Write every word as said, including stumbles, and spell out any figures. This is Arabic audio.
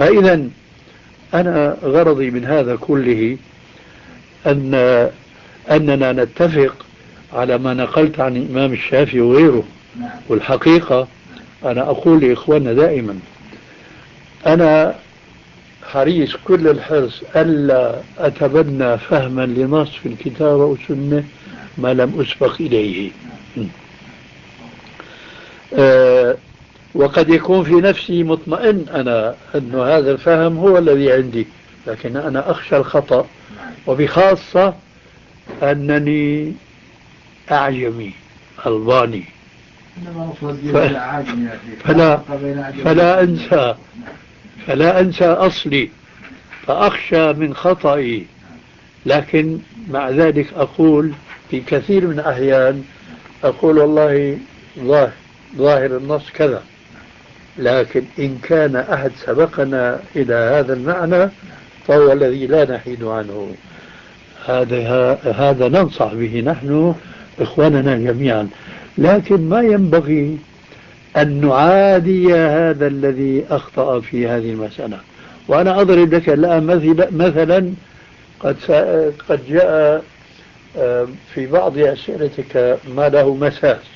فإذا أنا غرضي من هذا كله أن أننا نتفق على ما نقلت عن الإمام الشافعي وغيره. والحقيقة أنا أقول لإخواننا دائما أنا حريص كل الحرص ألا أتبنى فهما لنص في الكتاب والسنة ما لم أسبق إليه. أه وقد يكون في نفسي مطمئن أنا أن هذا الفهم هو الذي عندي، لكن أنا أخشى الخطأ، وبخاصة أنني أعجمي ألباني ف... فلا, فلا أنسى فلا أنسى أصلي، فأخشى من خطئي. لكن مع ذلك أقول في كثير من الأحيان أقول والله ظاهر, ظاهر النص كذا، لكن إن كان أحد سبقنا إلى هذا المعنى فهو الذي لا نحيد عنه. هذا هذا ننصح به نحن إخواننا جميعا، لكن ما ينبغي أن نعادي هذا الذي أخطأ في هذه المسألة. وأنا أضرب لك الآن مثلا قد قد جاء في بعض أسئلتك ما له مساس،